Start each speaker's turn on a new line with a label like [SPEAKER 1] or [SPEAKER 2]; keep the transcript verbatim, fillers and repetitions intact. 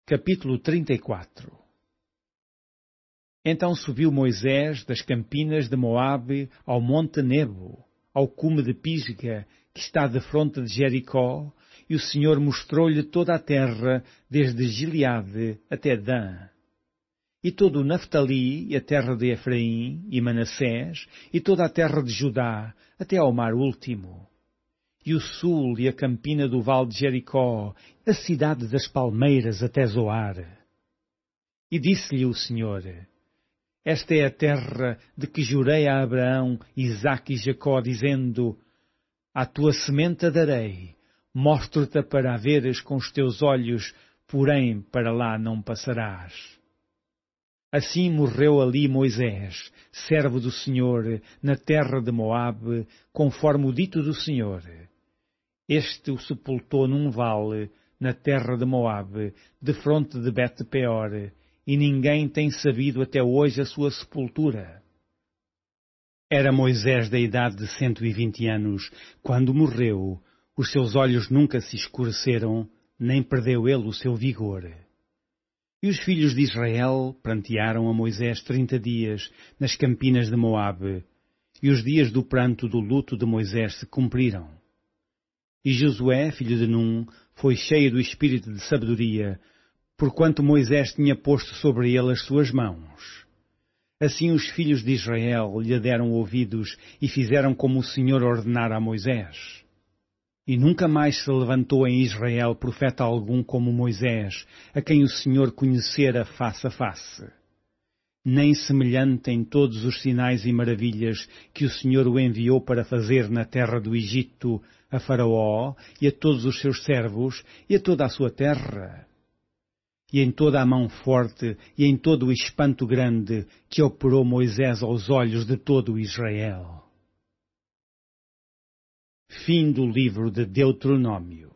[SPEAKER 1] Capítulo trinta e quatro. Então subiu Moisés das campinas de Moabe ao monte Nebo, ao cume de Pisga, que está defronte de Jericó, e o Senhor mostrou-lhe toda a terra, desde Gileade até Dan. E todo o Naftali, e a terra de Efraim, e Manassés, e toda a terra de Judá, até ao mar último. E o sul e a campina do vale de Jericó, a cidade das palmeiras até Zoar. E disse-lhe o Senhor: Esta é a terra de que jurei a Abraão, Isaque e Jacó, dizendo: À tua semente a darei, mostro-te para a veres com os teus olhos, porém para lá não passarás. Assim morreu ali Moisés, servo do Senhor, na terra de Moabe, conforme o dito do Senhor. Este o sepultou num vale, na terra de Moabe, defronte de Bet-peor, e ninguém tem sabido até hoje a sua sepultura. Era Moisés da idade de cento e vinte anos, quando morreu, os seus olhos nunca se escureceram, nem perdeu ele o seu vigor. E os filhos de Israel prantearam a Moisés trinta dias, nas campinas de Moabe, e os dias do pranto do luto de Moisés se cumpriram. E Josué, filho de Num, foi cheio do espírito de sabedoria, porquanto Moisés tinha posto sobre ele as suas mãos. Assim os filhos de Israel lhe deram ouvidos e fizeram como o Senhor ordenara a Moisés. E nunca mais se levantou em Israel profeta algum como Moisés, a quem o Senhor conhecera face a face. Nem semelhante em todos os sinais e maravilhas que o Senhor o enviou para fazer na terra do Egito, a Faraó e a todos os seus servos e a toda a sua terra. E em toda a mão forte e em todo o espanto grande que operou Moisés aos olhos de todo o Israel. Fim do livro de Deuteronômio.